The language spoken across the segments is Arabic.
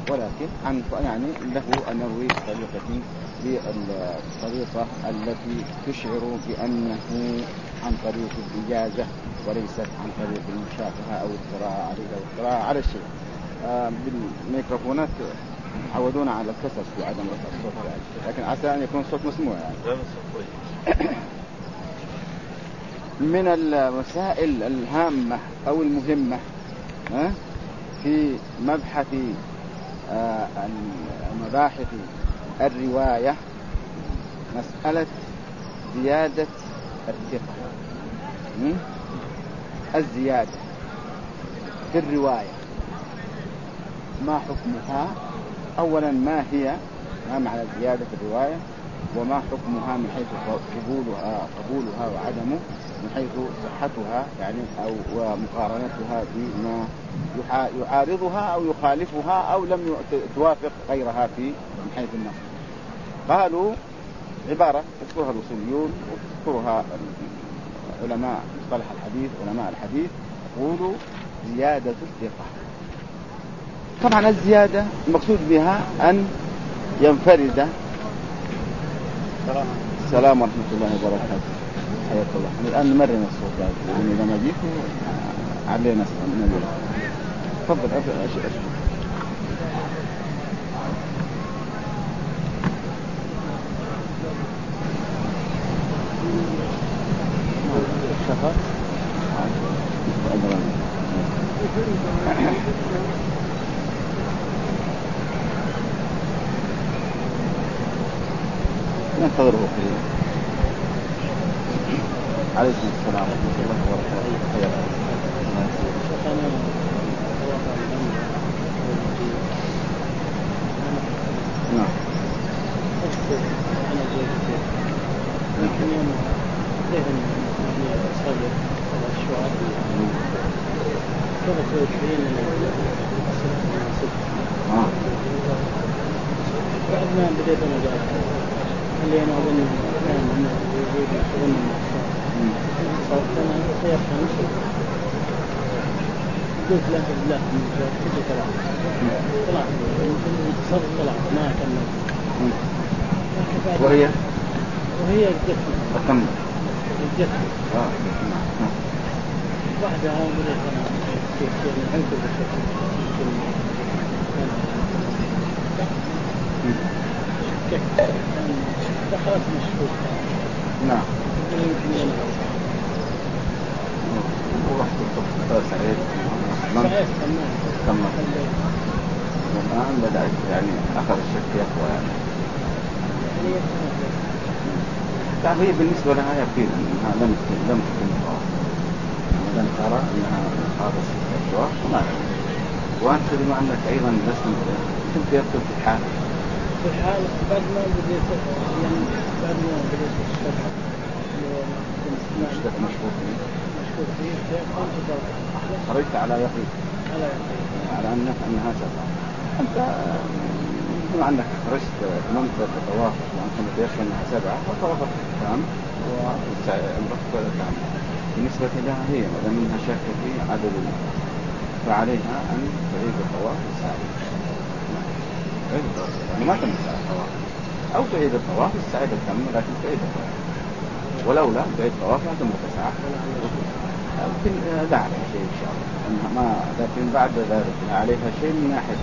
ولكن عن يعني له أن يروي بالطريقة التي تشعر بأنه عن طريق الإجازة وليست عن طريق المشافهة أو القراءة عليه أو القراءة على الشيء. بالميكروفونات عودونا على القصص في عدم رفع الصوت يعني. لكن عسى أن يكون الصوت مسموع يعني. من الوسائل الهامة أو المهمة في مبحث مباحث الرواية مسألة زيادة الثقة. الزيادة في الرواية ما حكمها؟ أولا ما معنى الزيادة في الرواية، وما حكمها من حيث قبولها وعدمه، من حيث صحتها يعني أو ومقارنتها بما يعارضها أو يخالفها أو لم توافق غيرها في من حيث النص. قالوا عبارة يذكرها الأصوليون ويذكرها علماء مصطلح الحديث علماء الحديث، يقولوا زيادة الثقة. طبعا الزيادة المقصود بها أن ينفرد. السلام ورحمة الله وبركاته. حياك الله. الآن نمرن الصوت يعني إذا ما جيت علينا الصوت. تفضل أشياء. ننتظره قليلا. عليكم السلام ورحمة الله وبركاته. نعم. بعد ما بديت أنا اللي أنا أظن أنه يجيب يشغل من صوت أنا سيفهم قلت له بالله من كل طلعت صرت طلعت ما كملت. وهي جدتي بعدها بديت أنا كيف أنكر بشكل دخلت مشهور. نعم. ورحت الدكتور سعيد تمام. والآن بدأت يعني أخذ الشك يقوى يعني. هي بالنسبة لها يقين أنها لم تكن لم ترى أنها هذا الشك وما وأنت بما أنك أيضا كنت يبدو في الحال بعد ما بديت يعني بعد ما بديت الشرح مشهور فيه خرجت على يقين على أنها سبعة. أنت بما أنك خرجت منطقة التوافق وأنت متيقن أنها سبعة وتوافق تام وأمرك تام بالنسبة لها هي ما منها شك في عدد فعليها أن تعيد الطواف السابق ما تم الساعة الطواف أو تعيد الطواف الساعة الكاملة لكن تعيد الطواف ولولا تعيد الطواف لا تم الساعة لكن لا عليها شيء إن شاء الله ما لكن بعد ذلك عليها شيء من ناحية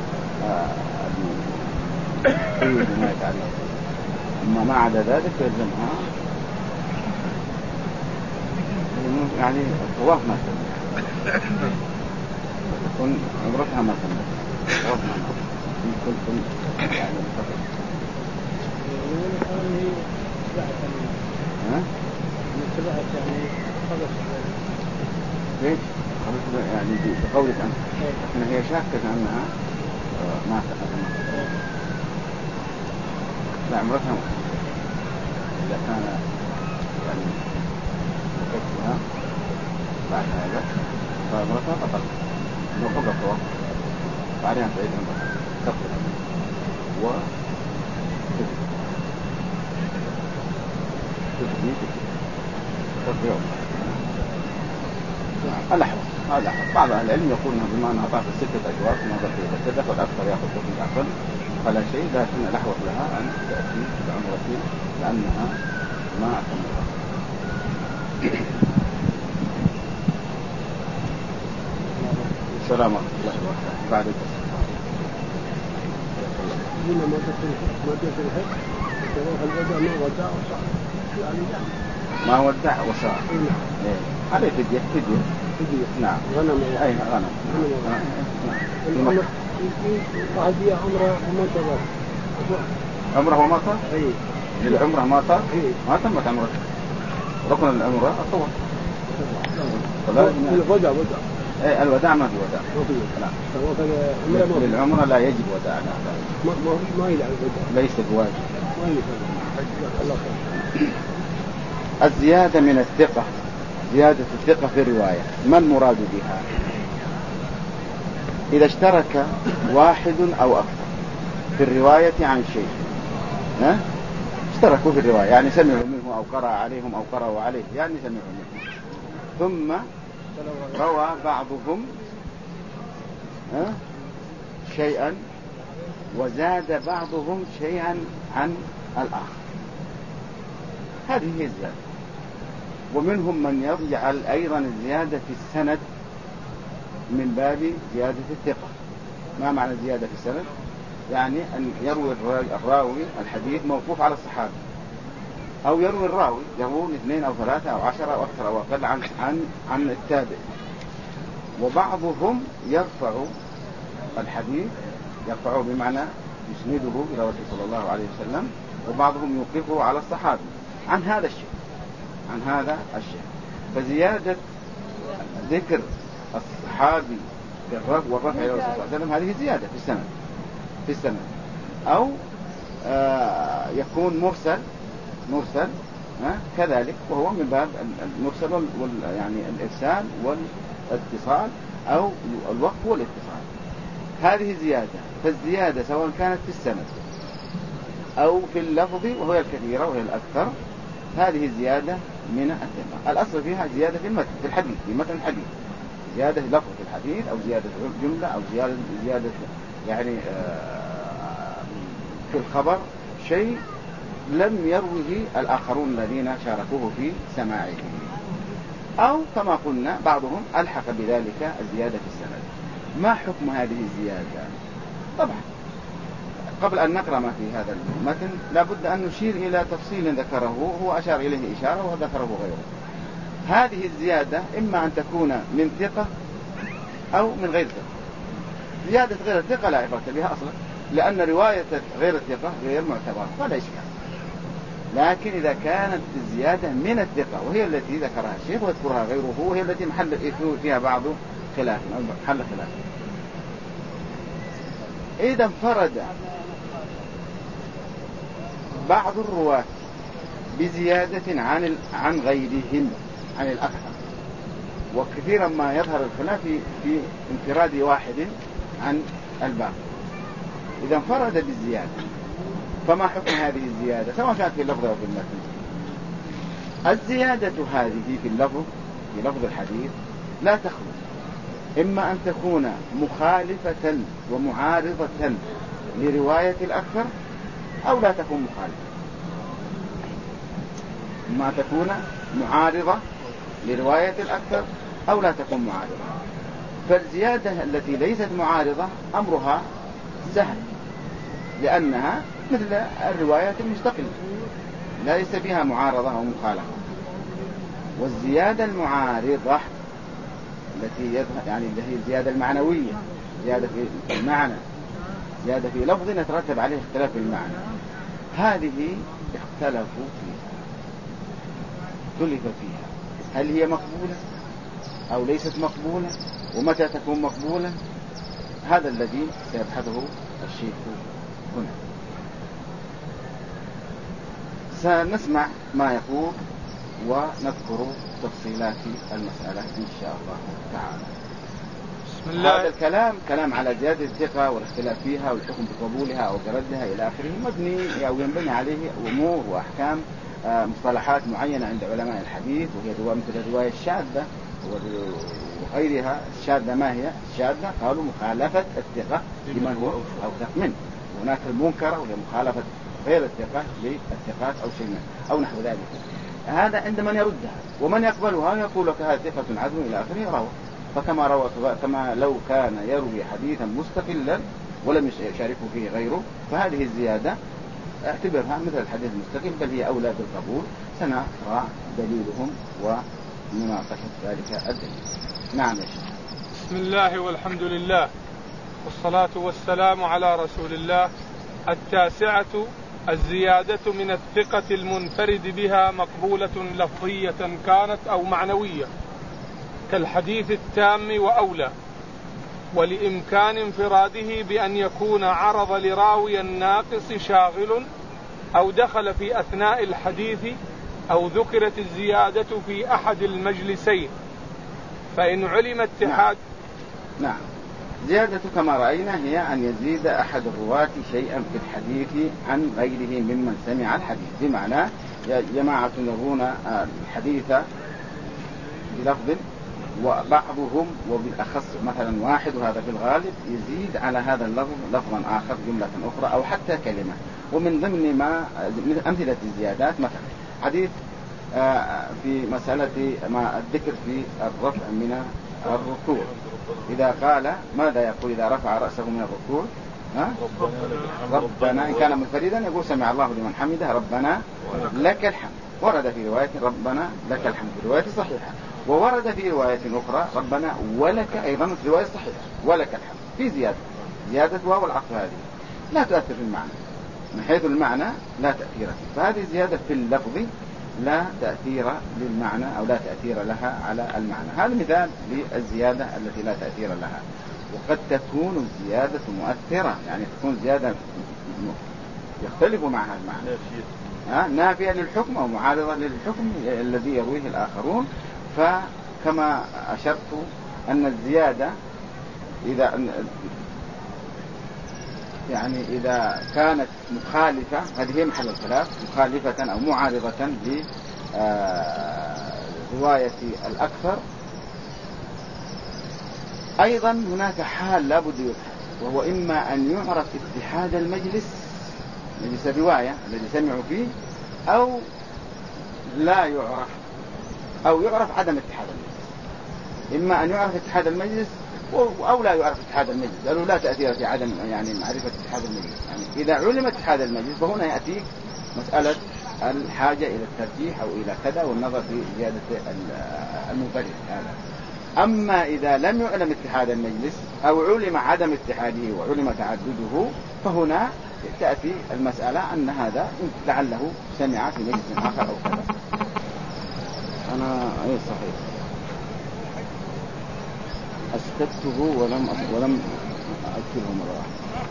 ما يتعلق أما ما عدا ذلك يلزمها يعني الطواف ما تم تكون عمرتها ما تم الطواف ما تم كنتم يعني الفضل يعني ليش؟ يعني بقولك أنت إن هي شاكة أنها ما تقدم لا عمرتها إذا كان يعني وقتها بعد هذا فعمرتها بطل لو فقط الطواف بعدها تعيد عمرتها تقبل تقبل الأحوال هذا بعض أهل العلم يقول أنه بما أنها أعطاك 6 أجواء ثم ذكر الصدق والأكثر يأخذ حكم الأقل فلا شيء، لكن الأحوط لها أن تأتي بعمرة لأنها ما أتمها. السلام عليكم ورحمة الله وبركاته. بعد ما ودع وصار عليه فدية. نعم غنم. أي غنم. واحد فيها عمره ومطر. أي للعمره مطر. ما تمت عمره. ركن العمره أطول. الوداع. إيه الوداع ما في وداع. لا. للعمره لا يجب وداع. ما يلعب الوداع. ليس بواجب. الزيادة من الثقة، زيادة الثقة في الرواية، ما المراد بها؟ إذا اشترك واحد أو أكثر في الرواية عن شيء، اشتركوا في الرواية يعني سمعوا منه أو قرأ عليهم أو قرأوا عليه يعني سمعوا منه، ثم روى بعضهم شيئا وزاد بعضهم شيئا عن الآخر، هذه هي الزيادة. ومنهم من يجعل أيضا الزيادة في السند من باب زيادة الثقة. ما معنى زيادة في السند؟ يعني أن يروي الراوي الحديث موقوف على الصحابي، أو يروي الراوي يروون 2 أو 3 أو 10 أو أكثر أو أقل عن التابع. وبعضهم يرفع الحديث، يرفعه بمعنى يسنده إلى رسول صلى الله عليه وسلم، وبعضهم يوقفه على الصحابي عن هذا الشيء. فزيادة ذكر الصحابي والرفع إلى الرسول صلى الله عليه وسلم هذه زيادة في السند. أو يكون مرسل كذلك، وهو من باب المرسل يعني الإرسال والاتصال أو الوقف والاتصال، هذه زيادة. فالزيادة سواء كانت في السند أو في اللفظ وهي الكثيرة وهي الأكثر، هذه زيادة من الثقة. الأصل فيها زيادة في المتن، في الحديث، في متن الحديث، زيادة لفظ في الحديث أو زيادة جملة أو زيادة يعني في الخبر شيء لم يروه الآخرون الذين شاركوه في سماعه، أو كما قلنا بعضهم ألحق بذلك الزيادة في السند. ما حكم هذه الزيادة؟ طبعا قبل أن نقرأ ما في هذا المتن لابد أن نشير إلى تفصيل ذكره هو أشار إليه إشارة وذكره غيره. هذه الزيادة إما أن تكون من ثقة أو من غير ثقة. زيادة غير الثقة لا عبرة بها أصلا، لأن رواية غير الثقة غير معتبرة ولا إشكال. لكن إذا كانت الزيادة من الثقة وهي التي ذكرها الشيخ ويذكرها غيره وهي التي محل فيها بعض خلاف أو محل خلاف، إذا انفرد بعض الرواة بزيادة عن غيرهم عن الأكثر، وكثيرا ما يظهر الخلاف في انفراد واحد عن الباقي. إذا انفرد بالزيادة فما حكم هذه الزيادة سواء كانت في اللفظ أو في المتن؟ الزيادة هذه في لفظ الحديث لا تخلو، إما أن تكون مخالفة ومعارضة لرواية الأكثر أو لا تكون مخالفة، ما تكون معارضة لرواية الأكثر أو لا تكون معارضة. فالزيادة التي ليست معارضة أمرها سهل، لأنها مثل الروايات المستقلة ليس فيها معارضة أو مخالفة. والزيادة المعارضة التي يعني هي الزيادة المعنوية، زيادة في المعنى، زيادة في لفظ يترتب عليه اختلاف في المعنى، هذه اختلفوا فيها هل هي مقبولة أو ليست مقبولة، ومتى تكون مقبولة؟ هذا الذي سيبحثه الشيخ هنا. سنسمع ما يقول ونذكر تفصيلات المسألة إن شاء الله تعالى. بسم الله. هذا الكلام كلام على زيادة الثقة والاختلاف فيها والحكم بقبولها أو بردها إلى آخره، مبني أو ينبني عليه أمور وأحكام مصطلحات معينة عند علماء الحديث، وهي مثل الرواية الشاذة وغيرها الشاذة. ما هي الشاذة؟ قالوا مخالفة الثقة لمن هو أوثق منه. هناك المنكرة وهي مخالفة غير الثقة للثقات أو شيء منه أو نحو ذلك. هذا عند من يردها، ومن يقبلها يقول لك هذا ثقة عدل إلى آخره روى. فكما روى كما لو كان يروي حديثا مستقلا ولم يشاركه فيه غيره، فهذه الزيادة اعتبرها مثل الحديث المستقل، بل هي أولى بالقبول. سنقرأ دليلهم ومناقشة ذلك الدليل. نعم يا شيخ. بسم الله والحمد لله والصلاة والسلام على رسول الله. 9 الزيادة من الثقة المنفرد بها مقبولة لفظية كانت أو معنوية كالحديث التام وأولى، ولإمكان انفراده بأن يكون عرض لراوي الناقص شاغل أو دخل في أثناء الحديث أو ذكرت الزيادة في أحد المجلسين، فإن علم اتحاد. نعم. زيادة كما رأينا هي أن يزيد أحد الرواة شيئا في الحديث عن غيره ممن سمع الحديث. بمعنى جماعة يروون الحديث بلفظ وبعضهم وبالأخص مثلا واحد، وهذا في الغالب يزيد على هذا اللفظ لفظا آخر جملة أخرى أو حتى كلمة. ومن ضمن ما من أمثلة الزيادات مثلا حديث في مسألة ما الذكر في الرفع من الركوع. إذا قال ماذا يقول إذا رفع رأسه من الركوع؟ ربنا إن كان منفردا يقول سمع الله لمن حمده ربنا لك الحمد. ورد في رواية ربنا لك الحمد في رواية صحيحة، وورد في رواية أخرى ربنا ولك أيضا في رواية صحيحة ولك الحمد. في زيادة واو العطف هذه لا تؤثر في المعنى، من حيث المعنى لا تأثير فيه. فهذه زيادة في اللفظ لا تأثير للمعنى أو لا تأثير لها على المعنى. هذا مثال للزيادة التي لا تأثير لها. وقد تكون الزيادة مؤثرة، يعني تكون زيادة يختلف معها المعنى، نافية للحكم أو معارضة للحكم الذي يرويه الآخرون. فكما أشرت أن الزيادة إذا كانت مخالفة، هذه هي محل الخلاف، مخالفة أو معارضة لرواية الأكثر، أيضا هناك حال لا بد يبحث، وهو إما أن يعرف اتحاد المجلس، مجلس الرواية الذي سمعوا فيه، أو لا يعرف، أو يعرف عدم اتحاد المجلس. إما أن يعرف اتحاد المجلس أو لا يعرف اتحاد المجلس، لأنه لا تأثير في عدم معرفة اتحاد المجلس. إذا علم اتحاد المجلس فهنا يأتيك مسألة الحاجة إلى الترجيح أو إلى كذا والنظر في زيادة المنفرد هذا. أما إذا لم يعلم اتحاد المجلس أو علم عدم اتحاده وعلم تعدده، فهنا تأتي المسألة أن هذا لعله سمع في مجلس آخر أو كذا. أنا صحيح أسكته ولم أذكره مرة.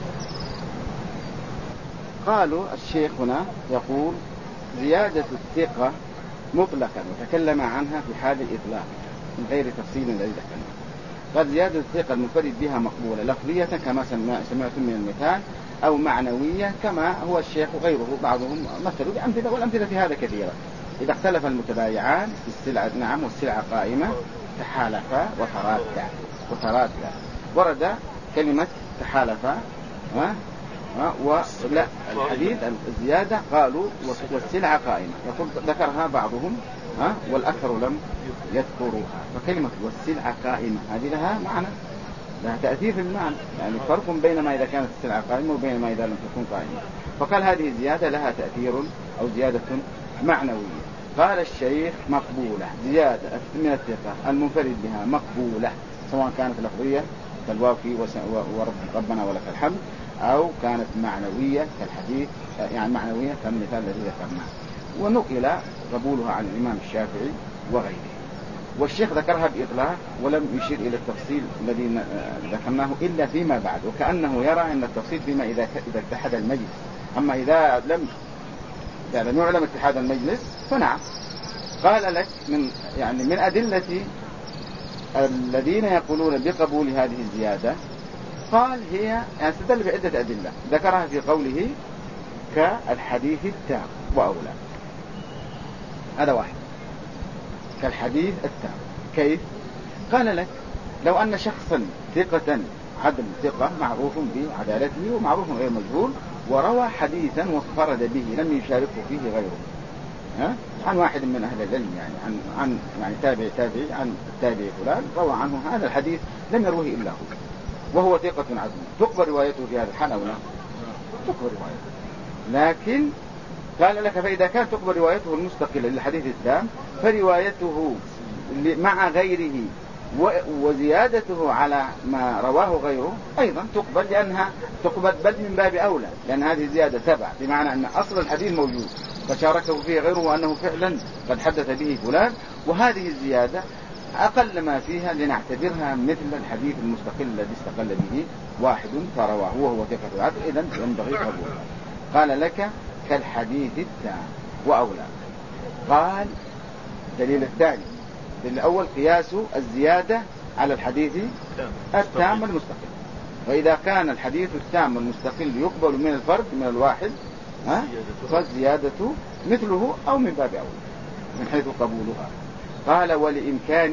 قالوا الشيخ هنا يقول زيادة الثقة مطلقا وتكلم عنها في حال الإطلاق من غير تفصيل الذي ذكرناه. قال زيادة الثقة المنفرد بها مقبولة لفظية كما سمعتم من المثال، أو معنوية كما هو الشيخ وغيره بعضهم مثلوا بأمثلة، والأمثلة في هذا كثيرة. إذا اختلف المتبايعان في السلعة، نعم، والسلعة قائمة، تحالفا وترادا. ورد كلمة تحالفا ولا الحديث الزيادة قالوا والسلعة قائمة، يقول ذكرها بعضهم والأكثر لم يذكروها. فكلمة والسلعة قائمة هذه لها معنى، لها تأثير في المعنى، يعني فرق بين ما إذا كانت السلعة قائمة وبين ما إذا لم تكن قائمة. فقال هذه الزيادة لها تأثير أو زيادة معنوية. قال الشيخ مقبولة، زيادة من الثقة المنفرد بها مقبولة، سواء كانت لفظية كالواقي وربنا ولك الحمد، أو كانت معنوية كالحديث، يعني معنوية كالمثال الذي ذكرناه. ونقل قبولها عن الإمام الشافعي وغيره. والشيخ ذكرها بإطلاق ولم يشير إلى التفصيل الذي ذكرناه إلا فيما بعد، وكأنه يرى أن التفصيل فيما إذا اتحد المجلس. أما إذا لم يعلم اتحاد المجلس فنعم. قال لك من أدلة الذين يقولون بقبول هذه الزيادة، قال هي استدل بعدة أدلة ذكرها في قوله كالحديث التام وأولى. هذا واحد، كالحديث التام. كيف؟ قال لك لو أن شخصا ثقة عدل ثقة معروف بعدالته ومعروف غير مجهول وروى حديثا وانفرد به لم يشاركه فيه غيره، عن واحد من أهل العلم عن يعني تابعي عن التابعي فلان روى عنه هذا الحديث لم يروه إلا هو وهو ثقة عدل، تقبل روايته في هذا الحال أو لا؟ تقبل روايته. لكن قال لك فإذا كان تقبل روايته المستقلة للحديث التام فروايته مع غيره وزيادته على ما رواه غيره أيضا تقبل، لأنها تقبل بل من باب أولى، لأن هذه زيادة تبع، بمعنى أن أصل الحديث موجود فشاركه فيه غيره وأنه فعلا قد حدث به فلان، وهذه الزيادة أقل ما فيها لنعتبرها مثل الحديث المستقل الذي استقل به واحد فرواه وهو ثقة العدل، إذن ينبغي قبوله. قال لك كالحديث التام وأولى. قال دليل الثاني، الأول قياس الزيادة على الحديث التام المستقل، وإذا كان الحديث التام المستقل يقبل من الفرد من الواحد فالزيادة مثله أو من باب أولى من حيث قبولها. قال ولإمكان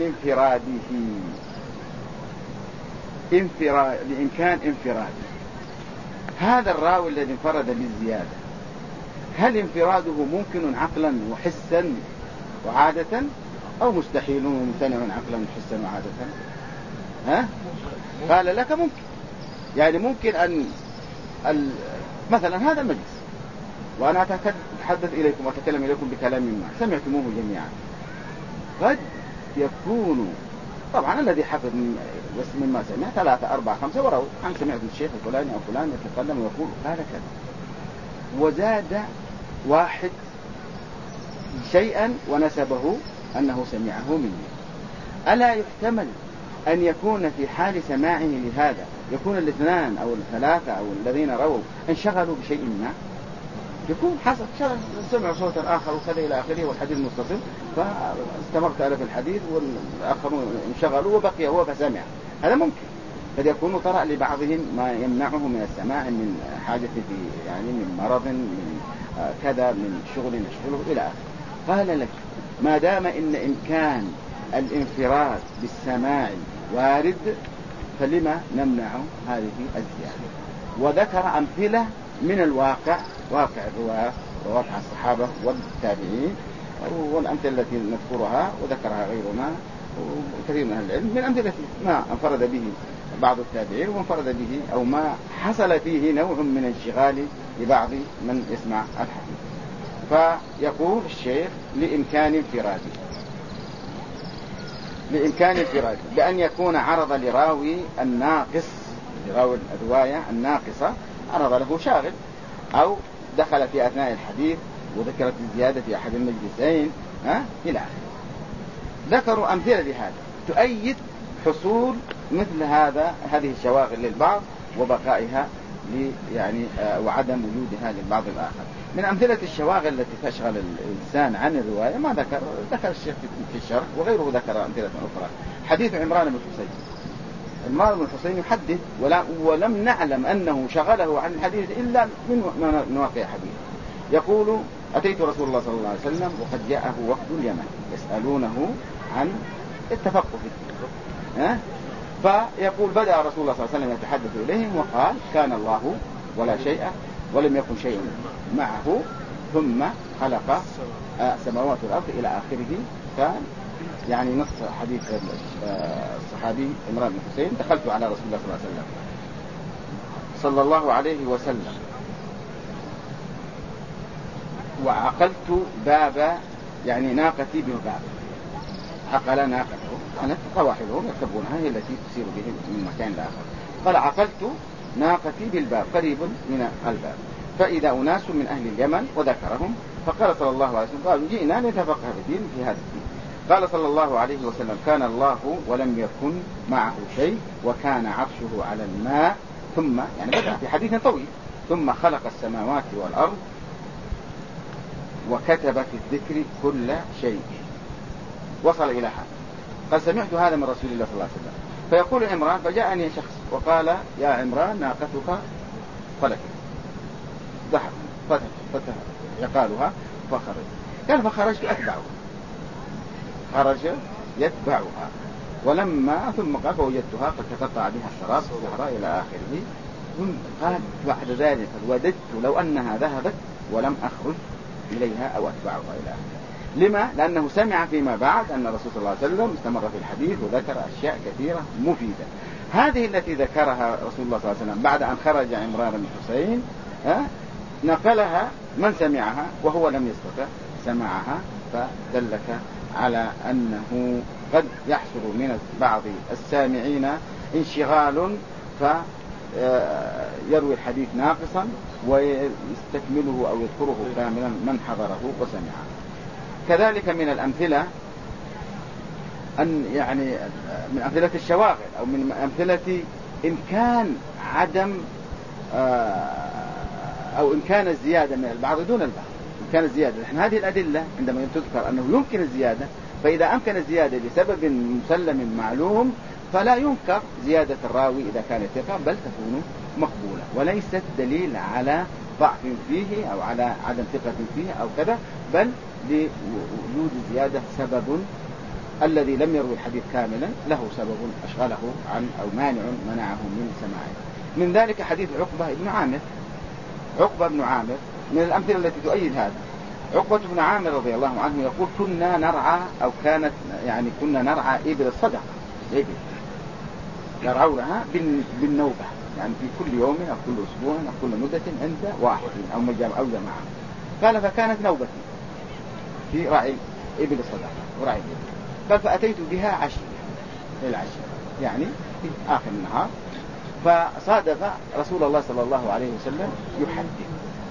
انفراده هذا الراوي الذي انفرد بالزيادة هل انفراده ممكن عقلا وحسا وعادة أو مستحيل وممتنع عقلا وحسا وعادة؟ قال لك ممكن، يعني ممكن أن مثلا هذا المجلس وأنا أتحدث إليكم وأتكلم إليكم بكلام ما سمعتموه جميعا، قد يكون طبعا الذي حفظ مما سمع 3 4 5 وروا عن سمعت الشيخ الفلاني أو فلان يتكلم ويقول قال كذا، وزاد واحد شيئا ونسبه أنه سمعه مني، ألا يحتمل أن يكون في حال سماعه لهذا يكون الاثنان أو الثلاثة أو الذين رووا انشغلوا بشيء ما، يكون حصل سمع صوتا آخر وكذا إلى آخره والحديث متصل فاستمرت أنا في الحديث والآخرون انشغلوا وبقي هو فسمع، هذا ممكن. قد يكون طرأ لبعضهم ما يمنعه من السماع من حاجة في يعني من مرض من كذا من شغل يشغله إلى آخره. قال لك ما دام إن إمكان الانفراد بالسماع وارد فلما نمنع هذه الزيادة، وذكر أمثلة من الواقع واقع الرواة وواقع الصحابة والتابعين والأمثلة التي نذكرها وذكرها غيرنا وكثير من أهل العلم من أمثلة ما انفرد به بعض التابعين وانفرد به أو ما حصل فيه نوع من انشغال لبعض من يسمع الحديث. فيقول الشيخ لإمكان انفراده بأن يكون عرض لراوي الناقص لراوي الرواية الناقصة عرض له شاغل أو دخل في أثناء الحديث وذكرت الزيادة في أحد المجلسين إلى آخره. ذكروا أمثلة لهذا تؤيد حصول مثل هذه الشواغل للبعض وبقائها يعني وعدم وجودها للبعض الآخر. من أمثلة الشواغل التي تشغل الإنسان عن الرواية ما ذكر الشيخ في الشرح وغيره ذكر أمثلة أخرى. حديث عمران بن الحصين، عمران بن الحصين يحدث ولم نعلم أنه شغله عن الحديث إلا من مواقع حديث. يقول أتيت رسول الله صلى الله عليه وسلم وقد جاءه وفد اليمن يسألونه عن التفقه في الدين، فيقول بدأ رسول الله صلى الله عليه وسلم يتحدث إليهم وقال كان الله ولا شيء ولم يكن شيء معه ثم خلق سماوات والأرض إلى آخره. كان يعني نص حديث الصحابي عمران بن الحصين دخلت على رسول الله صلى الله عليه وسلم وعقلت باب يعني ناقتي بالباب، عقل ناقته كانت رواحلهم يركبونها هي التي تسير بهم من مكان لآخر. قال عقلت ناقتي بالباب قريب من الباب فإذا أناس من أهل اليمن وذكرهم فقال صلى الله عليه وسلم قالوا جئنا نتفقه في الدين في هذا الدين. قال صلى الله عليه وسلم كان الله ولم يكن معه شيء وكان عرشه على الماء ثم يعني بدأ في حديث طويل ثم خلق السماوات والأرض وكتب في الذكر كل شيء وصل إلى هذا. قال سمعت هذا من رسول الله صلى الله عليه وسلم. فيقول عمران فجاءني شخص وقال يا عمران ناقتك فلكت، ضحك فتح يقالها فخرج. قال فخرجت أتبعها، خرج يتبعها ولما ثم قال فوجدتها قد تقطع بها الشراب في الصحراء إلى آخره. قال بعد ذلك وددت لو أنها ذهبت ولم أخرج إليها أو أتبعها إلى آخره. لما؟ لأنه سمع فيما بعد أن الرسول صلى الله عليه وسلم استمر في الحديث وذكر أشياء كثيرة مفيدة. هذه التي ذكرها رسول الله صلى الله عليه وسلم بعد أن خرج عمران بن حسين نقلها من سمعها وهو لم يستطع سماعها، فدلك على أنه قد يحصل من بعض السامعين انشغال فيروي الحديث ناقصا ويستكمله أو يذكره كاملا من حضره وسمعه. كذلك من الأمثلة أن يعني من أمثلة الشواغل أو من أمثلة إمكان عدم أو إمكان الزيادة من البعض دون البعض. إمكان الزيادة، نحن هذه الأدلة عندما تذكر أنه يمكن الزيادة، فإذا أمكن الزيادة لسبب مسلم معلوم فلا ينكر زيادة الراوي إذا كان ثقة، بل تكون مقبولة وليست دليل على ضعف فيه أو على عدم ثقة فيه أو كذا، بل لوجود زيادة سبب الذي لم يروي الحديث كاملا له سبب أشغله عن أو مانع منعه من سماعه. من ذلك حديث عقبة بن عامر. عقبة بن عامر من الأمثلة التي تؤيد هذا. عقبة بن عامر رضي الله عنه يقول كنا نرعى أو كانت يعني كنا نرعى إبل الصدقة، إبل نرعونها بالنوبة، يعني في كل يوم أو كل أسبوع أو كل مدة عند واحد أو جماعة. قال فكانت نوبتي في رعي إبل الصدقة ورعي الإبل. قال فأتيت بها عشية العشية يعني في آخر النهار، فصادف رسول الله صلى الله عليه وسلم يحدث.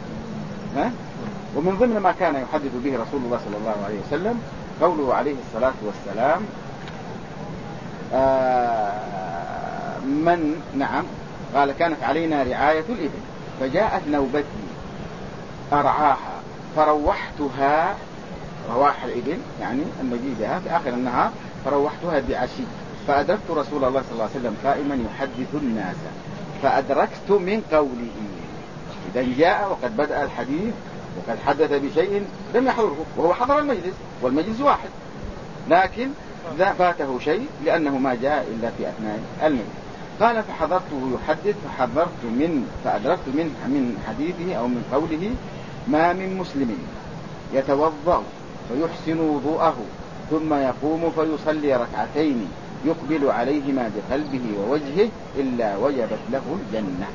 ومن ضمن ما كان يحدث به رسول الله صلى الله عليه وسلم قوله عليه الصلاة والسلام قال كانت علينا رعاية الإبل فجاءت نوبتي أرعاها فروحتها، رواح الإبل يعني المجيء بها في آخر النهار، فروحتها بعشي فأدركت رسول الله صلى الله عليه وسلم قائما يحدث الناس فأدركت من قوله. إذا جاء وقد بدأ الحديث وقد حدث بشيء لم يحضره وهو حضر المجلس والمجلس واحد، لكن فاته شيء لأنه ما جاء إلا في أثناء المجلس. قال فحضرته يحدث فأدركت من حديثه أو من قوله ما من مسلم يتوضأ فيحسن وضوءه ثم يقوم فيصلي ركعتين يقبل عليهما بقلبه ووجهه إلا وجبت له الجنة.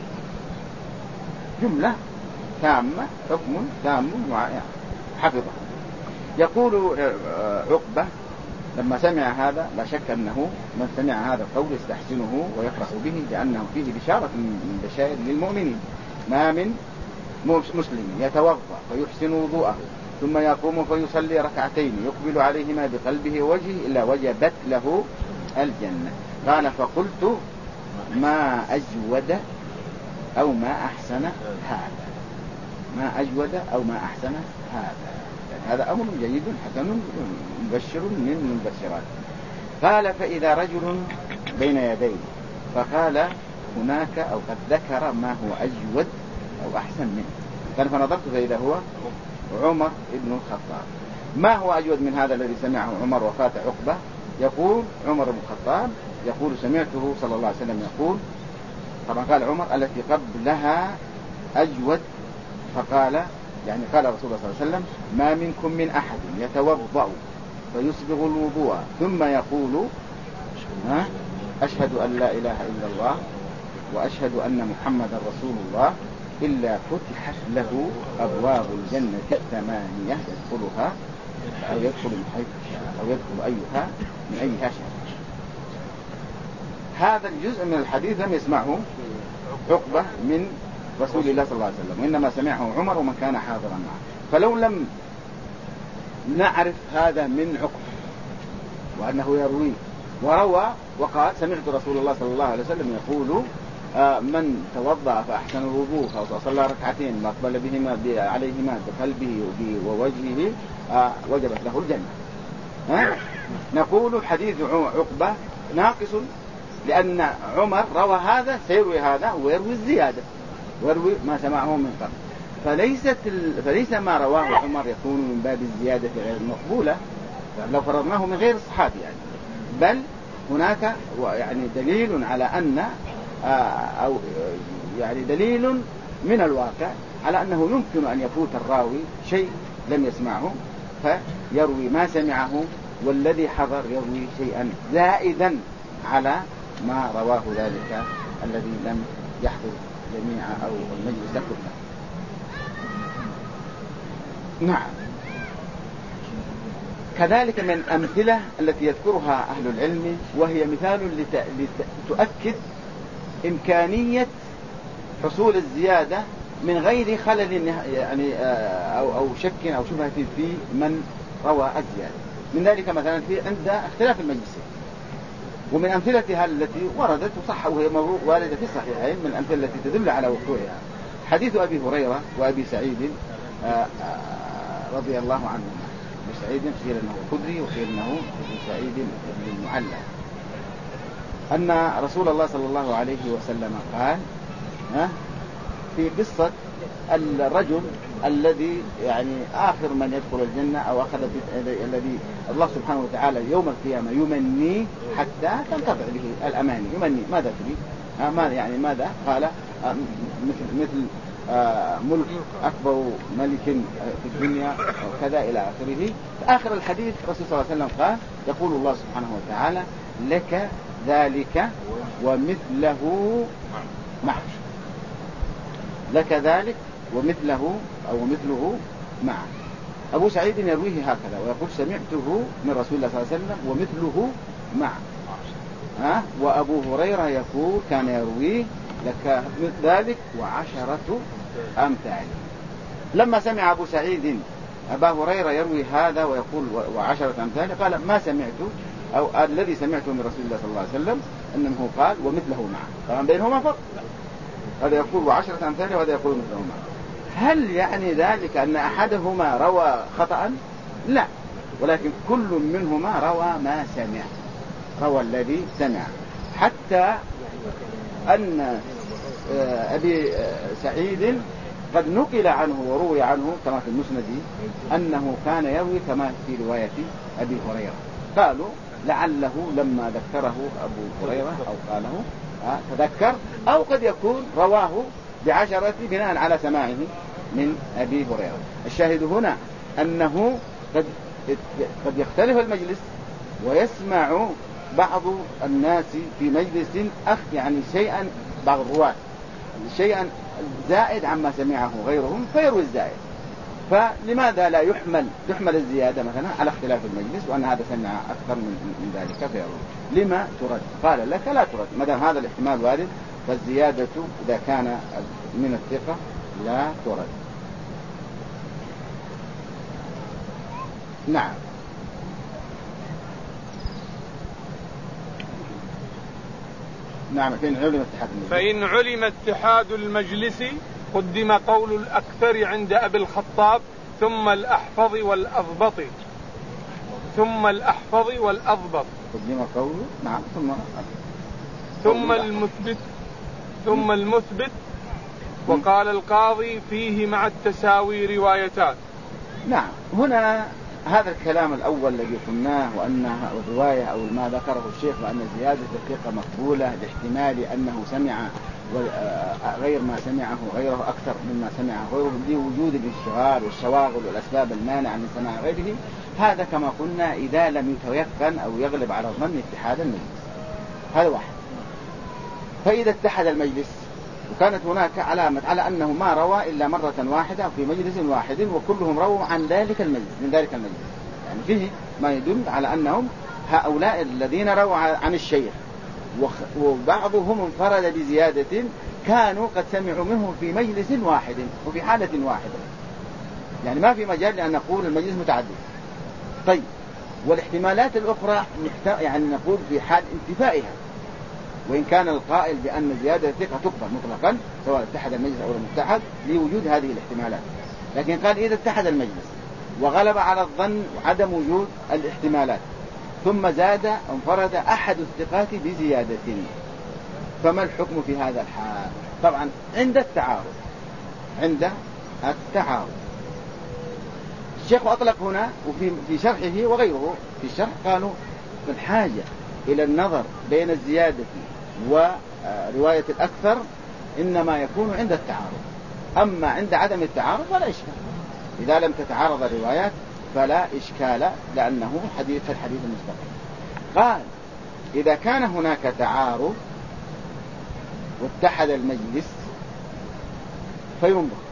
جملة تامة، حكم تام حفظه. يقول عقبة لما سمع هذا لا شك أنه من سمع هذا القول يستحسنه ويفرح به لأنه فيه بشارة من بشائر للمؤمنين. ما من مسلم يتوضأ فيحسن وضوءه ثم يقوم فيصلي ركعتين يقبل عليهما بقلبه ووجهه إلا وجبت له الجنة. قال فقلت ما أجود أو ما أحسن هذا، ما أجود أو ما أحسن هذا، هذا أمر جيد حسن مبشر من المبشرات. قال فإذا رجل بين يديه فقال هناك أو قد ذكر ما هو أجود أو أحسن منه. قال فنظرت فإذا هو عمر بن الخطاب. ما هو أجود من هذا الذي سمعه عمر وفات عقبة؟ يقول عمر بن الخطاب يقول سمعته صلى الله عليه وسلم يقول، طبعا قال عمر التي قبلها أجود، فقال يعني قال رسول الله صلى الله عليه وسلم ما منكم من أحد يتوضأ فيسبغ الوضوء ثم يقول أشهد أن لا إله إلا الله وأشهد أن محمدا رسول الله إلا فتحت له أبواب الجنة الثمانية يدخلها أو يدخل من حيث أو يدخل أيها من أيها شاء. هذا الجزء من الحديث لم يسمعه عقبة من رسول الله صلى الله عليه وسلم، وإنما سمعه عمر ومن كان حاضرا معه. فلو لم نعرف هذا من عقبة وأنه يروي وروى وقال سمعت رسول الله صلى الله عليه وسلم يقول من توضأ فأحسن الوضوء فصلى ركعتين وأقبل بهما عليهما بقلبه ووجهه وجبت له الجنة، نقول حديث عقبة ناقص، لأن عمر روى هذا سيروي هذا ويروي الزيادة ويروي ما سمعه من قبل، فليس ما رواه عمر يكون من باب الزيادة غير مقبولة لو فرضناه من غير الصحابي يعني، بل هناك يعني دليل على أن أو يعني دليل من الواقع على أنه يمكن أن يفوت الراوي شيء لم يسمعه فيروي ما سمعه، والذي حضر يروي شيئا زائدا على ما رواه ذلك الذي لم يحضر جميع أو المجلس كله. نعم. كذلك من الأمثلة التي يذكرها أهل العلم، وهي مثال لتؤكد إمكانية حصول الزيادة من غير خلل يعني أو شك أو شبهة في من روى الزيادة. من ذلك مثلا في عند اختلاف المجلسين، ومن أمثلتها التي وردت وصح وهي واردة في الصحيحين من الأمثلة التي تدل على وقوعها حديث أبي هريرة وأبي سعيد رضي الله عنهما. أبي سعيد قيل أنه خدري وقيل أنه أبي سعيد بن المعلى، أن رسول الله صلى الله عليه وسلم قال في قصة الرجل الذي يعني آخر من يدخل الجنة أو أخذ الذي الله سبحانه وتعالى يوم القيامة يمنيه حتى تنقطع به الأماني. يمني ماذا تريد؟ يعني ماذا؟ قال مثل ملك أكبر ملك في الدنيا وكذا إلى آخره. في آخر الحديث الرسول صلى الله عليه وسلم قال يقول الله سبحانه وتعالى لك ذلك ومثله معه، لك ذلك ومثله أو مثله معه. أبو سعيد يرويه هكذا ويقول سمعته من رسول الله صلى الله عليه وسلم ومثله معه. وأبو هريرة يقول كان يرويه لك ذلك وعشرة أمثال. لما سمع أبو سعيد أبا هريرة يروي هذا ويقول وعشرة أمثال قال ما سمعت أو الذي سمعته من رسول الله صلى الله عليه وسلم أنه قال ومثله معه. طبعا بينهما فرق، هذا يقول وعشرة أمثال وهذا يقول مثله معه. هل يعني ذلك أن أحدهما روى خطأ؟ لا، ولكن كل منهما روى ما سمع، روى الذي سمع. حتى أن أبي سعيد قد نقل عنه وروي عنه كما في المسند أنه كان يروي كما في رواية أبي هريرة. قالوا لعله لما ذكره أبو هريرة أو قاله تذكر، أو قد يكون رواه بعشرة بناء على سماعه من أبي هريرة. الشاهد هنا أنه قد يختلف المجلس ويسمع بعض الناس في مجلس يعني شيئا، بعض الرواة شيئا زائد عما سمعه غيرهم فيروي الزائد. فلماذا لا تحمل الزيادة مثلا على اختلاف المجلس وأن هذا سمع أكثر من ذلك فيروي؟ لما ترد؟ قال لك لا ترد، ما دام هذا الاحتمال وارد فالزيادة إذا كان من الثقة لا ترد. نعم. نعم. فإن علم اتحاد المجلس قدم قول الأكثر عند أبي الخطاب ثم الأحفظ والأضبط. قدم قول نعم ثم المثبت وقال القاضي فيه مع التساوي روايتان. نعم. هنا هذا الكلام الأول الذي قلناه وأنها الرواية أو ما ذكره الشيخ وأن زيادة الثقة مقبولة لاحتمال أنه سمع غير ما سمعه غيره أكثر مما سمعه غيره لوجود الانشغال والشواغل والأسباب المانعة من سماع غيره. هذا كما قلنا إذا لم يتيقن أو يغلب على الظن اتحاد المجلس. هذا واحد. فإذا اتحد المجلس وكانت هناك علامة على أنه ما روى إلا مرة واحدة في مجلس واحد وكلهم رووا عن ذلك المجلس من ذلك المجلس، يعني فيه ما يدل على أنهم هؤلاء الذين رووا عن الشيخ وبعضهم انفرد بزيادة كانوا قد سمعوا منه في مجلس واحد وفي حالة واحدة، يعني ما في مجال لأن نقول المجلس متعدد. طيب، والاحتمالات الأخرى يعني نقول في حال انتفائها، وإن كان القائل بأن زيادة الثقة تقبل مطلقا سواء اتحد المجلس أو لم يتحد لوجود هذه الاحتمالات، لكن قال إذا اتحد المجلس وغلب على الظن عدم وجود الاحتمالات ثم زاد انفرد أحد الثقات بزيادة، فما الحكم في هذا الحال؟ طبعا عند التعارض الشيخ أطلق هنا وفي شرحه وغيره في الشرح قالوا الحاجة إلى النظر بين الزيادة ورواية الأكثر إنما يكون عند التعارض. أما عند عدم التعارض فلا إشكال، إذا لم تتعارض الروايات فلا إشكال، لأنه حديث الحديث المستقيم. قال إذا كان هناك تعارض واتحد المجلس فينظر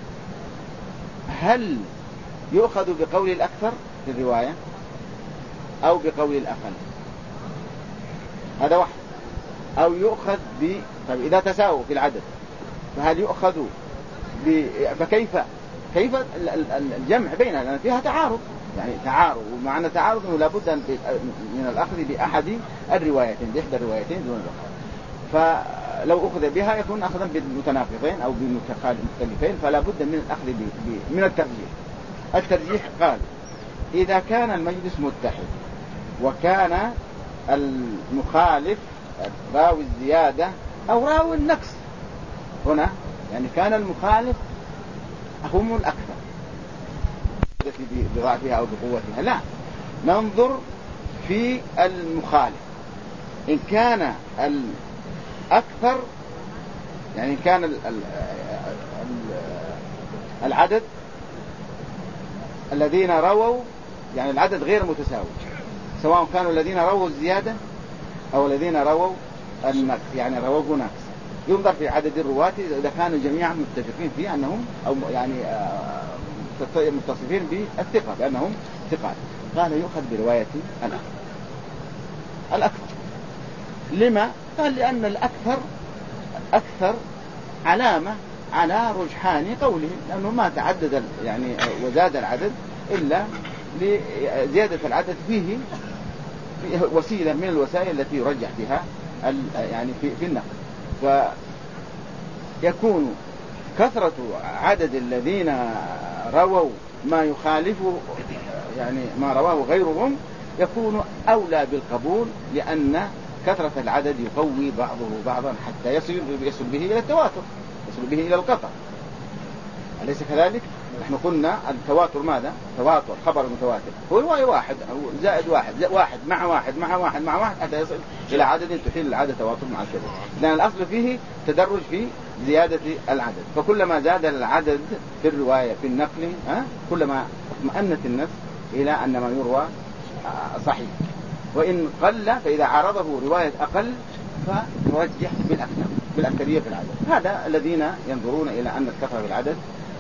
هل يؤخذ بقول الأكثر في الرواية أو بقول الأقل، هذا واحد، أو يؤخذ طيب إذا تساووا في العدد فهل يؤخذ فكيف الجمع بينها، لأن فيها تعارض، يعني تعارض، ومعنى تعارض لابد من الأخذ بأحد الروايتين، بإحدى الروايتين دون الأخرى. فلو أخذ بها يكون أخذا بالمتناقضين أو بالمختلفين، فلا بد من الأخذ من الترجيح. الترجيح قال إذا كان المجلس متحد وكان المخالف راوي الزيادة أو راوي النقص، هنا يعني كان المخالف هم الأكثر في بضعفها أو بقوتها، لا، ننظر في المخالف. إن كان الأكثر يعني إن كان العدد الذين رووا يعني العدد غير متساوي، سواء كانوا الذين رووا الزيادة أو الذين رووا النقص، يعني رووا نقص، ينظر في عدد الرواة إذا كانوا جميعا متفقين فيه أنهم أو يعني متصفين بالثقة بأنهم ثقات، قال يؤخذ برواية الأكثر. لما؟ قال لأن الأكثر أكثر علامة على رجحان قوله، لأنه ما تعدد يعني وزاد العدد إلا لزيادة العدد فيه وسيلة من الوسائل التي يرجح بها يعني في النقل. فيكون كثرة عدد الذين رووا ما يخالف يعني ما رواه غيرهم يكون أولى بالقبول، لأن كثرة العدد يقوي بعضه بعضا حتى يصل به إلى التواتر، يصل به إلى القطع، أليس كذلك؟ نحن قلنا التواتر ماذا؟ تواتر خبر متواتر هو رواية واحد أو زائد واحد، واحد مع واحد مع واحد مع واحد حتى يصل إلى عدد تحيل العدد تواتر مع كذا، لأن الأصل فيه تدرج في زيادة العدد، فكلما زاد العدد في الرواية في النقل كلما اطمأنت النفس إلى أن ما يروى صحيح، وإن قل فإذا عارضه رواية أقل فنرجح بالأكثرية في العدد. هذا الذين ينظرون إلى أن الكثرة في العدد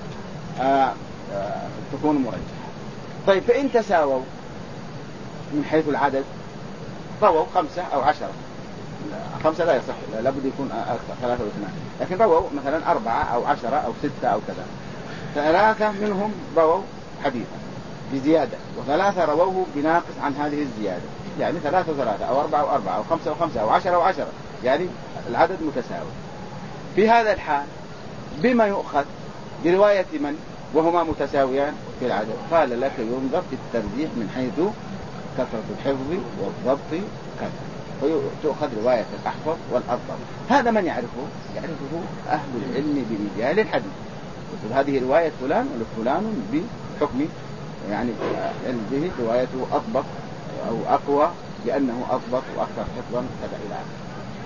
تكون مرجحة. طيب فإن تساووا من حيث العدد، رووا 5 أو 10، 5 لا يصح، لابد يكون أكثر 3 أو 2، لكن رووا مثلا 4 أو 10 أو 6 أو كذا، 3 منهم رووا حديثا بزيادة و3 رووه بناقص عن هذه الزيادة، يعني 3 و3 أو 4 و4 أو 5 و5 أو 10 و10، يعني العدد متساوي. في هذا الحال بما يؤخذ؟ برواية من وهما متساويان في العدد؟ قال لك ينظر في الترجيح من حيث كثرة الحفظ والضبط كذا، فتؤخذ رواية الأحفظ والأضبط. هذا من يعرفه؟ يعرفه أهل العلم برجال الحديث، هذه رواية فلان ولفلان بحكم يعني به روايته أضبط أو أقوى لأنه أضبط وأكثر حفظا كذا إلى آخره.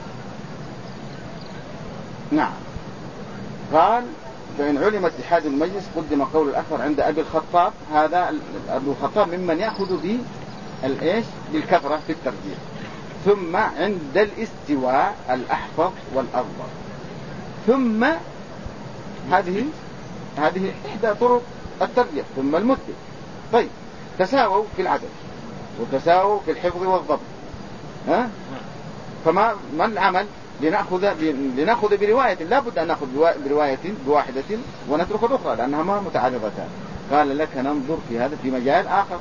نعم. قال فإن علم اتحاد المجلس قدم قول الأكثر عند أبي الخطاب. هذا أبو الخطاب ممن يأخذ بالكثرة في الترجيح. ثم عند الاستواء الأحفظ والأضبط. ثم هذه إحدى طرق الترجيح. ثم المثبت. طيب تساووا في العدد وتساووا في الحفظ والضبط، فما العمل؟ لنأخذ برواية، لا بد أن نأخذ برواية بواحدة ونترك الأخرى لأنهما متعارضتان. قال لك ننظر في هذا في مجال آخر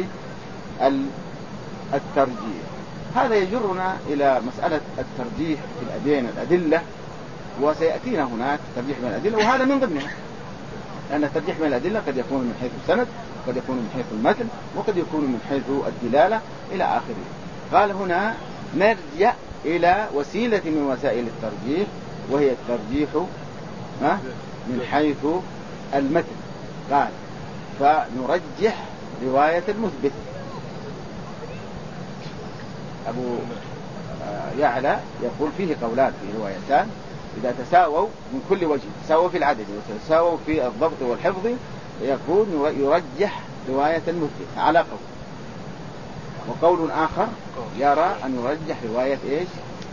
للترجيح. هذا يجرنا إلى مسألة الترجيح بين الأدلة، وسيأتينا هناك ترجيح بين الأدلة، وهذا من ضمنها، لأن الترجيح بين الأدلة قد يكون من حيث السند، قد يكون من حيث المتن، وقد يكون من حيث الدلالة إلى آخره. قال هنا نرجع إلى وسيلة من وسائل الترجيح، وهي الترجيح من حيث المتن. قال فنرجح رواية المثبت. أبو يعلى يقول فيه قولان في روايتان، إذا تساووا من كل وجه، تساووا في العدد وتساووا في الضبط والحفظ، يكون يرجح رواية المثبت على قول. وقول آخر يرى أن يرجح رواية إيش؟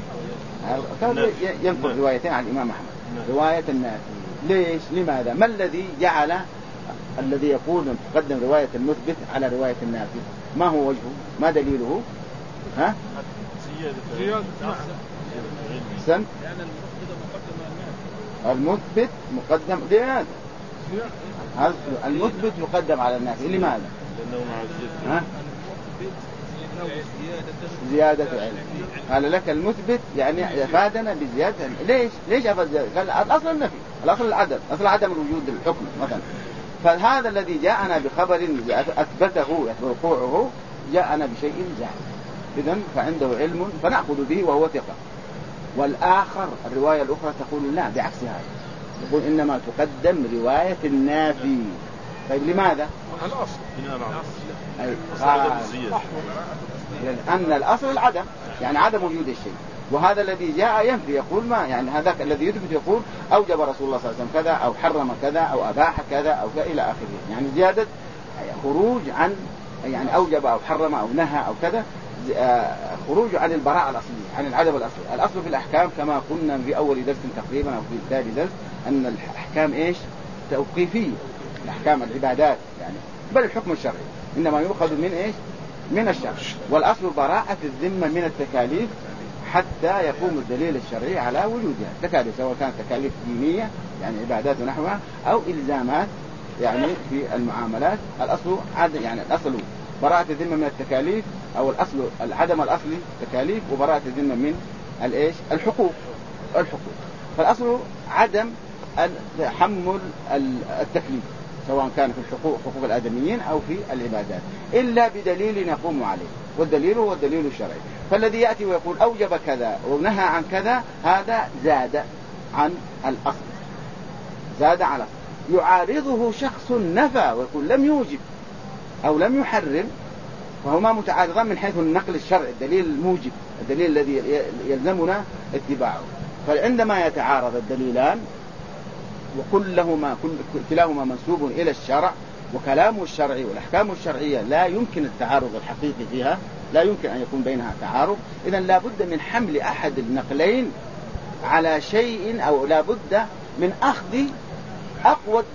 ينقل روايتين عن الإمام أحمد، رواية النافي. ليش؟ لماذا؟ ما الذي جعل الذي يقول تقدم رواية المثبت على رواية النافي؟ ما هو وجهه؟ ما دليله؟ ها؟ سن؟ المثبت مقدم لماذا؟ المثبت يقدم على النافي لماذا؟ ها؟ زيادة علم. قال لك المثبت يعني أفادنا بزيادة علم. ليش أفاد زيادة؟ قال الأصل النفي، الأصل العدم، أصل عدم الوجود الحكم مثلا. فهذا الذي جاءنا بخبر أثبته وقوعه جاءنا بشيء زائد، إذن فعنده علم فنأخذ به وهو ثقة. والآخر الرواية الأخرى تقول لا بعكس هذا، يقول إنما تقدم رواية النافي. طيب لماذا؟ الأصل لأن الأصل العدم، يعني عدم وجود الشيء، وهذا الذي جاء ينفي، يقول ما يعني هذاك الذي يثبت يقول أوجب رسول الله صلى الله عليه وسلم كذا أو حرم كذا أو أباح كذا أو إلى آخره، يعني زيادة خروج عن يعني أوجب أو حرم أو نهى أو كذا، خروج عن البراءة الأصلية، عن العدم الأصلي. الأصل في الأحكام كما قلنا في أول درس تقريبا أو في ثاني درس أن الأحكام إيش؟ توقيفية، الأحكام العبادات يعني، بل الحكم الشرعي إنما يؤخذ من إيش؟ من الشرع. والأصل براءة الذمة من التكاليف حتى يقوم الدليل الشرعي على وجودها، تكاليف سواء كانت تكاليف دينية يعني عبادات ونحوها أو إلزامات يعني في المعاملات. الأصل يعني الأصل براءة الذمة من التكاليف، أو الأصل العدم الأصلي تكاليف، وبراءة الذمة من الإيش؟ الحقوق. فالأصل عدم تحمل التكليف سواء كان في الحقوق، حقوق الآدميين أو في العبادات، إلا بدليل يقوم عليه، والدليل هو الدليل الشرعي. فالذي يأتي ويقول أوجب كذا ونهى عن كذا هذا زاد عن الأصل، زاد على الأصل. يعارضه شخص نفى ويقول لم يوجب أو لم يحرم، فهما متعارضان من حيث النقل الشرعي، الدليل الموجب، الدليل الذي يلزمنا اتباعه. فعندما يتعارض الدليلان كلاهما منسوب إلى الشرع، وكلامه الشرعي والأحكام الشرعية لا يمكن التعارض الحقيقي فيها، لا يمكن أن يكون بينها تعارض، إذن لا بد من حمل أحد النقلين على شيء، أو لا بد من أخذ أقوى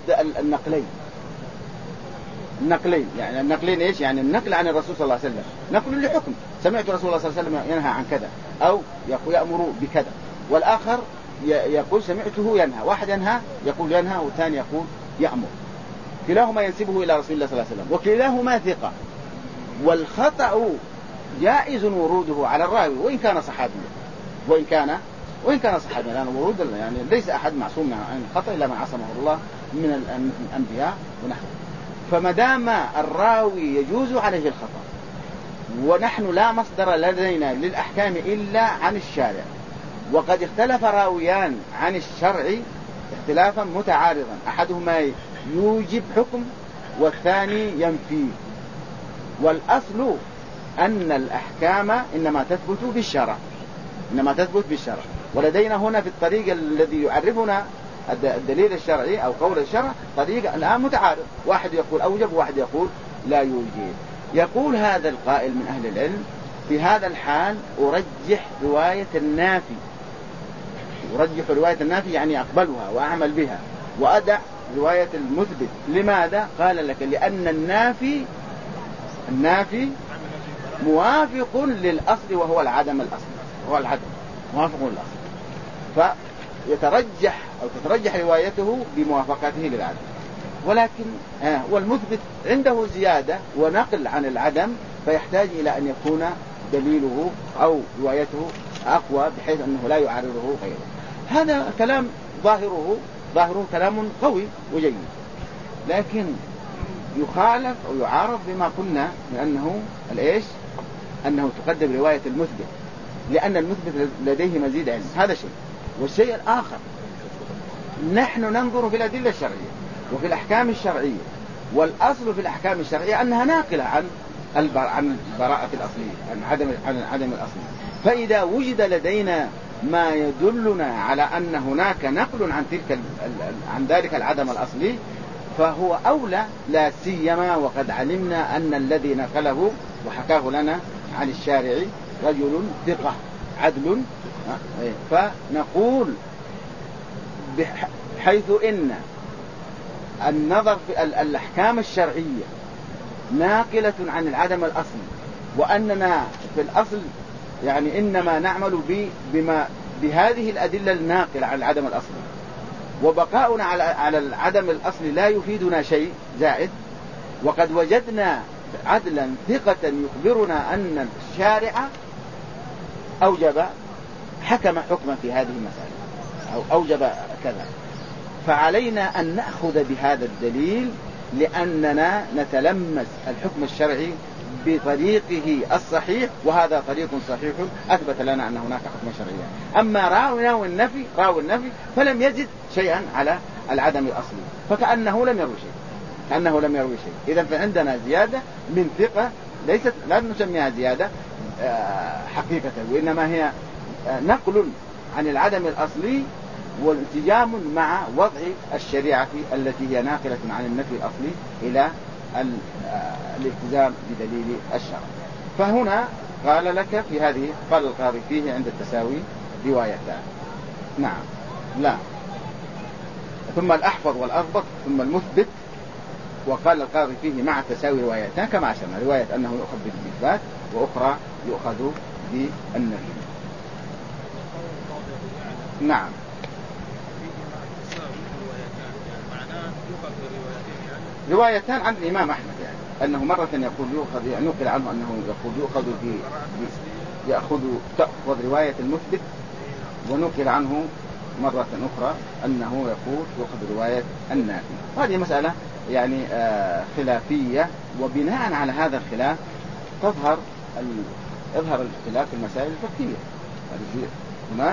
النقلين. يعني النقلين إيش؟ يعني النقل عن الرسول صلى الله عليه وسلم، نقل لحكم، سمعت رسول الله صلى الله عليه وسلم ينهى عن كذا أو يأمر بكذا، والآخر يقول سمعته ينهى، واحد ينهى يقول ينهى والثاني يقول يأمر، كلاهما ينسبه إلى رسول الله صلى الله عليه وسلم، وكلاهما ثقة. والخطأ جائز وروده على الراوي وإن كان صحابيا، وإن كان صحابيا، لأن ورود يعني ليس أحد معصوم عن الخطأ إلا من عصمه الله من الأنبياء ونحن. فمدام الراوي يجوز عليه الخطأ، ونحن لا مصدر لدينا للأحكام إلا عن الشارع، وقد اختلف راويان عن الشرع اختلافا متعارضا، أحدهما يوجب حكم والثاني ينفيه، والأصل أن الأحكام إنما تثبت بالشرع. ولدينا هنا في الطريق الذي يعرفنا الدليل الشرعي أو قول الشرع طريق الآن متعارض، واحد يقول أوجب وواحد يقول لا يوجب. يقول هذا القائل من أهل العلم في هذا الحال أرجح رواية النافي، يعني أقبلها وأعمل بها وأدع رواية المثبت. لماذا؟ قال لك لأن النافي موافق للأصل وهو العدم الأصلي، هو العدم موافق للأصل، تترجح روايته بموافقته للعدم. ولكن والمثبت عنده زيادة ونقل عن العدم، فيحتاج إلى أن يكون دليله أو روايته أقوى بحيث أنه لا يعارضه غيره. هذا كلام ظاهره كلام قوي وجيد، لكن يخالف أو يعارض بما قلنا من أنه تقدم رواية المثبت، لأن المثبت لديه مزيد علم، هذا شيء. والشيء الآخر نحن ننظر في الأدلة الشرعية وفي الأحكام الشرعية، والأصل في الأحكام الشرعية أنها ناقلة عن عن البراءة الأصلية، عن عدم الأصل. فإذا وجد لدينا ما يدلنا على أن هناك نقل عن ذلك العدم الأصلي فهو أولى، لا سيما وقد علمنا أن الذي نقله وحكاه لنا عن الشارع رجل ثقة عدل. فنقول حيث إن النظر في الأحكام الشرعية ناقلة عن العدم الأصلي، وأننا في الأصل يعني إنما نعمل بهذه الأدلة الناقلة عن العدم الأصلي، وبقاؤنا على العدم الأصلي لا يفيدنا شيء زائد. وقد وجدنا عدلا ثقة يخبرنا أن الشارع حكم حكما في هذه المسألة أو أوجب كذا، فعلينا أن نأخذ بهذا الدليل لأننا نتلمس الحكم الشرعي بطريقه الصحيح، وهذا طريق صحيح أثبت لنا أن هناك حكم شرعي. أما راوي النفي فلم يزد شيئا على العدم الأصلي، فكأنه لم يروي شيء. إذن فعندنا زيادة من ثقة لا نسميها زيادة حقيقة، وإنما هي نقل عن العدم الأصلي والتزام مع وضع الشريعة التي هي ناقلة عن النفي الأصلي إلى الالتزام بدليل الشرع. فهنا قال لك في هذه، قال القاضي فيه عند التساوي روايتان. نعم، لا، ثم الأحفظ والأضبط ثم المثبت. وقال القاضي فيه مع التساوي روايتان كما أشرنا، رواية أنه يؤخذ بالإثبات وأخرى يؤخذ بالنفي. نعم، روايتان عن الإمام أحمد، يعني أنه مرة يقول يؤخذ، يعني نقل عنه أنه يقول تأخذ رواية المثبت، ونقل عنه مرة أخرى أنه يقول يؤخذ رواية النافي. هذه مسألة يعني خلافية، وبناء على هذا الخلاف يظهر الاختلاف في المسائل الفقهية. هناك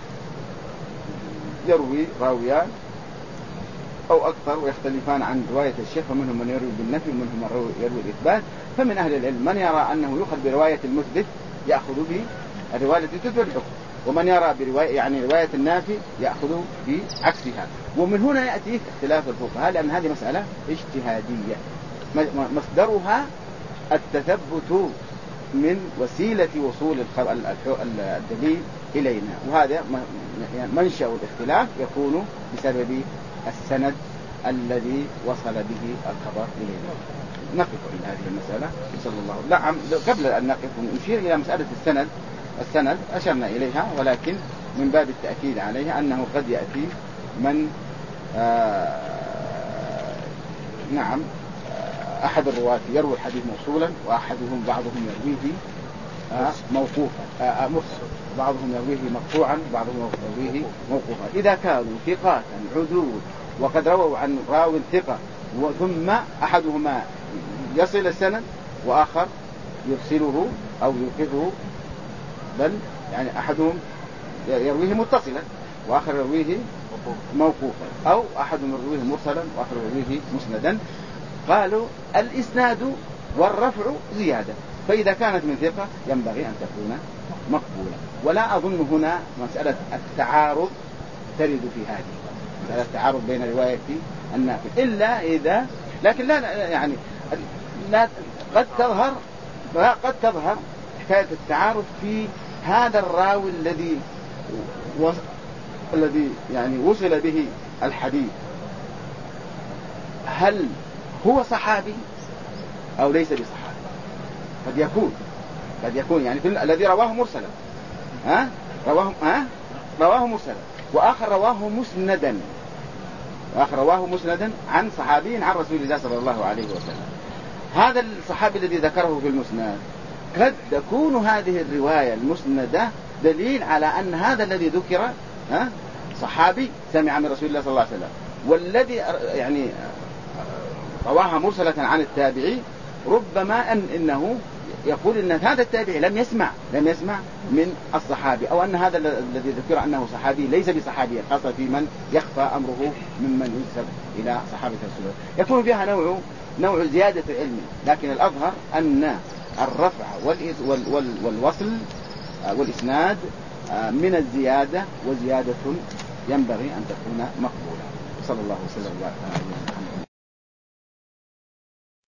يروي راويان أو أكثر ويختلفان عن رواية الشيخ، فمنهم من يروي بالنفي ومنهم من يروي الإثبات. فمن أهل العلم من يرى أنه يؤخذ برواية المثبت يأخذ بالرواية التي تثبت الحكم، ومن يرى برواية رواية النافي يأخذ بعكسها. ومن هنا يأتي اختلاف الفقهاء، لأن هذه مسألة اجتهادية مصدرها التثبت من وسيلة وصول الدليل إلينا، وهذا منشأ الاختلاف يكون بسبب السند الذي وصل به الخبر إلينا. نقف إلى هذه المسألة صلى الله عليه وسلم. نعم، قبل أن نقف نشير إلى مسألة السند أشرنا إليها، ولكن من باب التأكيد عليها أنه قد يأتي من أحد الرواة يروي الحديث موصولا، بعضهم يرويه موقوفا مرسل، بعضهم يرويه مقطوعا، بعضهم يرويه موقوفا. إذا كانوا ثقات عدول وقد رووا عن راو ثقة ثم أحدهما يصل السند وآخر يرسله أو يوقفه، بل يعني أحدهم يرويه متصلا وآخر يرويه موقوفا، أو أحدهم يرويه مرسلا وآخر يرويه مسندا، قالوا الإسناد والرفع زيادة. فإذا كانت من ثقة ينبغي أن تكون مقبولة. ولا أظن هنا مسألة التعارض ترد في هذه مسألة التعارض بين رواية النافي، إلا إذا، لكن لا يعني لا قد تظهر حكاية التعارض في هذا الراوي الذي يعني وصل به الحديث، هل هو صحابي أو ليس بصحابي؟ قد يكون يعني الذي رواه مرسلا رواه مرسلا، وآخر رواه مسندا عن صحابي عن رسول الله صلى الله عليه وسلم. هذا الصحابي الذي ذكره في المسند قد تكون هذه الرواية المسندة دليل على أن هذا الذي ذكر صحابي سمع من رسول الله صلى الله عليه وسلم، والذي يعني رواها مرسلة عن التابعي ربما إنه يقول إن هذا التابعي لم يسمع من الصحابي، أو أن هذا الذي ذكر أنه صحابي ليس بصحابي، خاصة في من يخفى أمره ممن ينسب إلى صحابة رسول الله. يكون فيها نوع نوع زيادة علم، لكن الأظهر أن الرفع والوصل والإسناد من الزيادة، وزيادة ينبغي أن تكون مقبولة. صلى الله وسلم وبارك على نبينا محمد.